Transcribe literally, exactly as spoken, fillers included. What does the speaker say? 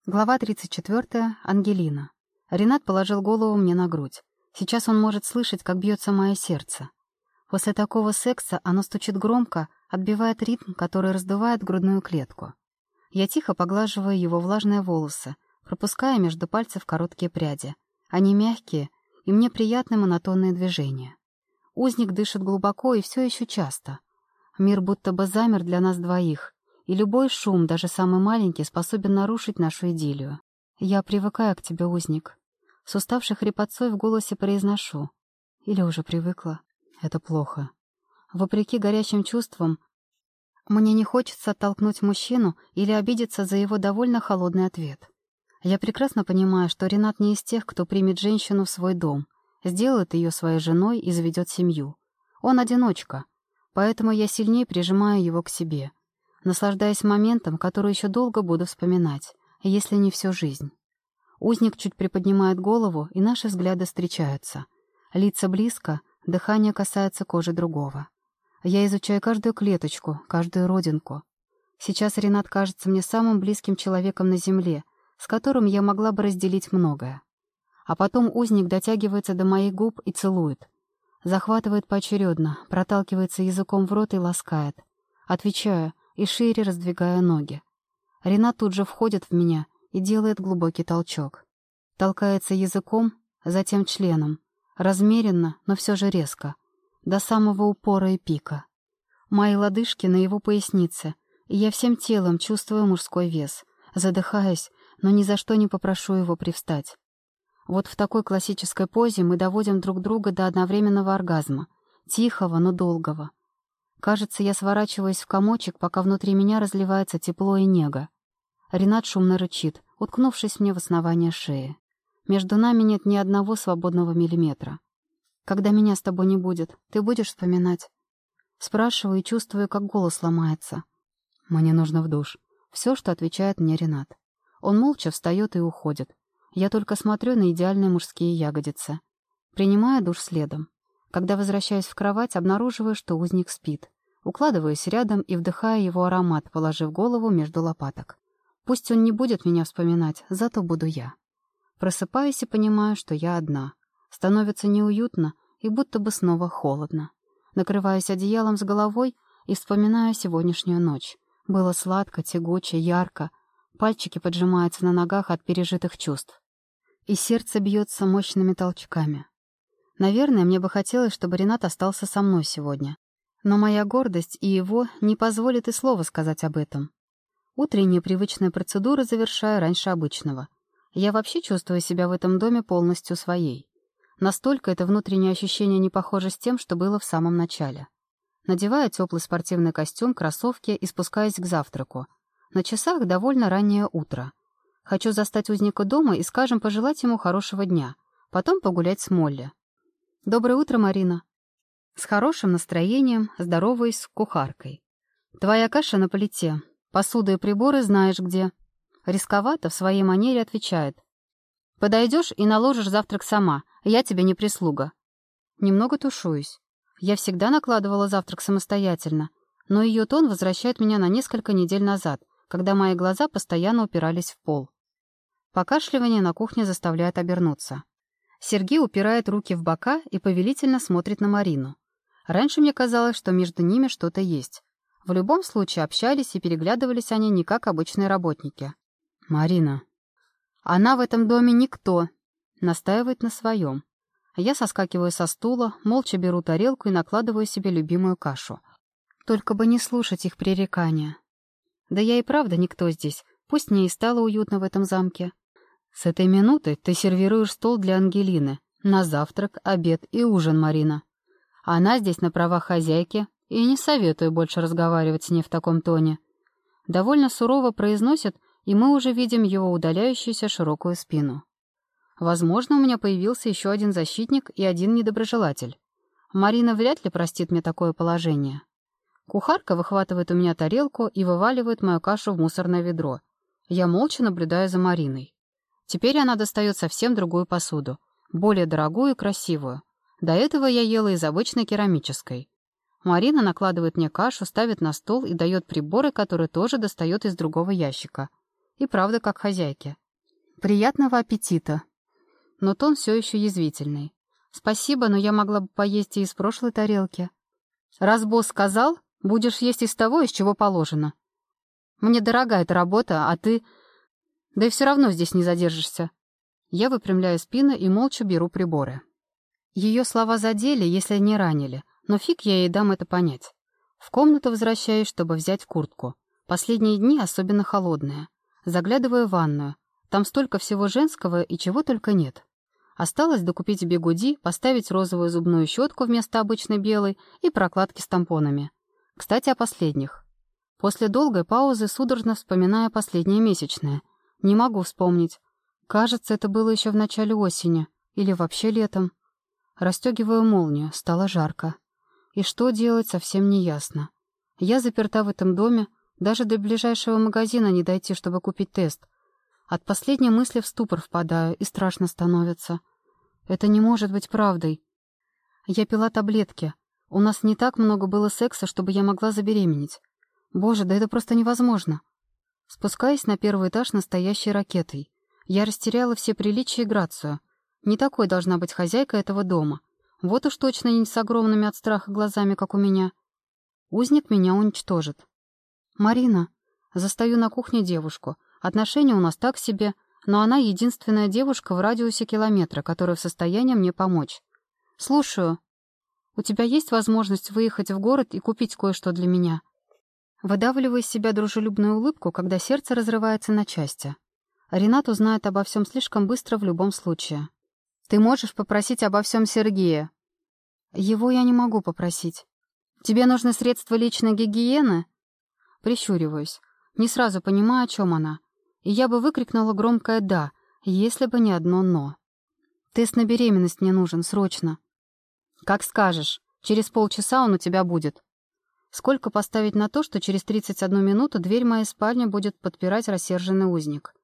Глава тридцать четвёртая. Ангелина. Ренат положил голову мне на грудь. Сейчас он может слышать, как бьется мое сердце. После такого секса оно стучит громко, отбивает ритм, который раздувает грудную клетку. Я тихо поглаживаю его влажные волосы, пропуская между пальцев короткие пряди. Они мягкие, и мне приятны монотонные движения. Узник дышит глубоко и все еще часто. Мир будто бы замер для нас двоих, и любой шум, даже самый маленький, способен нарушить нашу идиллию. Я привыкаю к тебе, узник. С уставшей хрипотцой в голосе произношу. Или уже привыкла. Это плохо. Вопреки горячим чувствам, мне не хочется оттолкнуть мужчину или обидеться за его довольно холодный ответ. Я прекрасно понимаю, что Ренат не из тех, кто примет женщину в свой дом, сделает ее своей женой и заведет семью. Он одиночка, поэтому я сильнее прижимаю его к себе, наслаждаясь моментом, который еще долго буду вспоминать, если не всю жизнь. Узник чуть приподнимает голову, и наши взгляды встречаются. Лица близко, дыхание касается кожи другого. Я изучаю каждую клеточку, каждую родинку. Сейчас Ренат кажется мне самым близким человеком на земле, с которым я могла бы разделить многое. А потом узник дотягивается до моих губ и целует. Захватывает поочередно, проталкивается языком в рот и ласкает. Отвечаю, и шире раздвигая ноги. Ренат тут же входит в меня и делает глубокий толчок. Толкается языком, затем членом. Размеренно, но все же резко. До самого упора и пика. Мои лодыжки на его пояснице, и я всем телом чувствую мужской вес. Задыхаюсь, но ни за что не попрошу его привстать. Вот в такой классической позе мы доводим друг друга до одновременного оргазма. Тихого, но долгого. Кажется, я сворачиваюсь в комочек, пока внутри меня разливается тепло и нега. Ренат шумно рычит, уткнувшись мне в основание шеи. Между нами нет ни одного свободного миллиметра. «Когда меня с тобой не будет, ты будешь вспоминать?» Спрашиваю и чувствую, как голос ломается. «Мне нужно в душ». Все, что отвечает мне Ренат. Он молча встает и уходит. Я только смотрю на идеальные мужские ягодицы. Принимаю душ следом. Когда возвращаюсь в кровать, обнаруживаю, что узник спит. Укладываюсь рядом и вдыхаю его аромат, положив голову между лопаток. Пусть он не будет меня вспоминать, зато буду я. Просыпаюсь и понимаю, что я одна. Становится неуютно и будто бы снова холодно. Накрываюсь одеялом с головой и вспоминаю сегодняшнюю ночь. Было сладко, тягуче, ярко. Пальчики поджимаются на ногах от пережитых чувств. И сердце бьется мощными толчками. Наверное, мне бы хотелось, чтобы Ренат остался со мной сегодня. Но моя гордость и его не позволят и слова сказать об этом. Утренние привычные процедуры завершаю раньше обычного. Я вообще чувствую себя в этом доме полностью своей. Настолько это внутреннее ощущение не похоже с тем, что было в самом начале. Надеваю теплый спортивный костюм, кроссовки и спускаюсь к завтраку. На часах довольно раннее утро. Хочу застать узника дома и, скажем, пожелать ему хорошего дня. Потом погулять с Молли. «Доброе утро, Марина». С хорошим настроением здороваюсь с кухаркой. «Твоя каша на плите. Посуда и приборы знаешь где». Рисковато в своей манере отвечает. «Подойдешь и наложишь завтрак сама. Я тебе не прислуга». Немного тушуюсь. Я всегда накладывала завтрак самостоятельно, но ее тон возвращает меня на несколько недель назад, когда мои глаза постоянно упирались в пол. Покашливание на кухне заставляет обернуться. Сергей упирает руки в бока и повелительно смотрит на Марину. Раньше мне казалось, что между ними что-то есть. В любом случае общались и переглядывались они не как обычные работники. «Марина». «Она в этом доме никто», — настаивает на своем. Я соскакиваю со стула, молча беру тарелку и накладываю себе любимую кашу. Только бы не слушать их пререкания. Да я и правда никто здесь, пусть мне и стало уютно в этом замке. С этой минуты ты сервируешь стол для Ангелины. На завтрак, обед и ужин, Марина. Она здесь на правах хозяйки, и не советую больше разговаривать с ней в таком тоне. Довольно сурово произносит, и мы уже видим его удаляющуюся широкую спину. Возможно, у меня появился еще один защитник и один недоброжелатель. Марина вряд ли простит мне такое положение. Кухарка выхватывает у меня тарелку и вываливает мою кашу в мусорное ведро. Я молча наблюдаю за Мариной. Теперь она достает совсем другую посуду, более дорогую и красивую. До этого я ела из обычной керамической. Марина накладывает мне кашу, ставит на стол и дает приборы, которые тоже достает из другого ящика. И правда, как хозяйки. Приятного аппетита. Но тон все еще язвительный. Спасибо, но я могла бы поесть и из прошлой тарелки. Раз босс сказал, будешь есть из того, из чего положено. Мне дорога эта работа, а ты... Да и все равно здесь не задержишься. Я выпрямляю спину и молча беру приборы. Ее слова задели, если не ранили, но фиг я ей дам это понять. В комнату возвращаюсь, чтобы взять куртку. Последние дни особенно холодные. Заглядываю в ванную. Там столько всего женского и чего только нет. Осталось докупить бигуди, поставить розовую зубную щетку вместо обычной белой и прокладки с тампонами. Кстати, о последних. После долгой паузы судорожно вспоминаю последнее месячное. Не могу вспомнить. Кажется, это было еще в начале осени. Или вообще летом. Расстегиваю молнию, стало жарко. И что делать, совсем не ясно. Я заперта в этом доме, даже до ближайшего магазина не дойти, чтобы купить тест. От последней мысли в ступор впадаю, и страшно становится. Это не может быть правдой. Я пила таблетки. У нас не так много было секса, чтобы я могла забеременеть. Боже, да это просто невозможно. Спускаюсь на первый этаж настоящей ракетой. Я растеряла все приличия и грацию. Не такой должна быть хозяйка этого дома. Вот уж точно не с огромными от страха глазами, как у меня. Узник меня уничтожит. «Марина». Застаю на кухне девушку. Отношения у нас так себе, но она единственная девушка в радиусе километра, которая в состоянии мне помочь. «Слушаю. У тебя есть возможность выехать в город и купить кое-что для меня?» Выдавливаю из себя дружелюбную улыбку, когда сердце разрывается на части. Ренат узнает обо всем слишком быстро в любом случае. «Ты можешь попросить обо всем Сергея». «Его я не могу попросить». «Тебе нужны средства личной гигиены?» Прищуриваюсь. Не сразу понимаю, о чем она. И я бы выкрикнула громкое «да», если бы не одно «но». «Тест на беременность мне нужен, срочно». «Как скажешь. Через полчаса он у тебя будет». Сколько поставить на то, что через тридцать одну минуту дверь моей спальни будет подпирать рассерженный узник?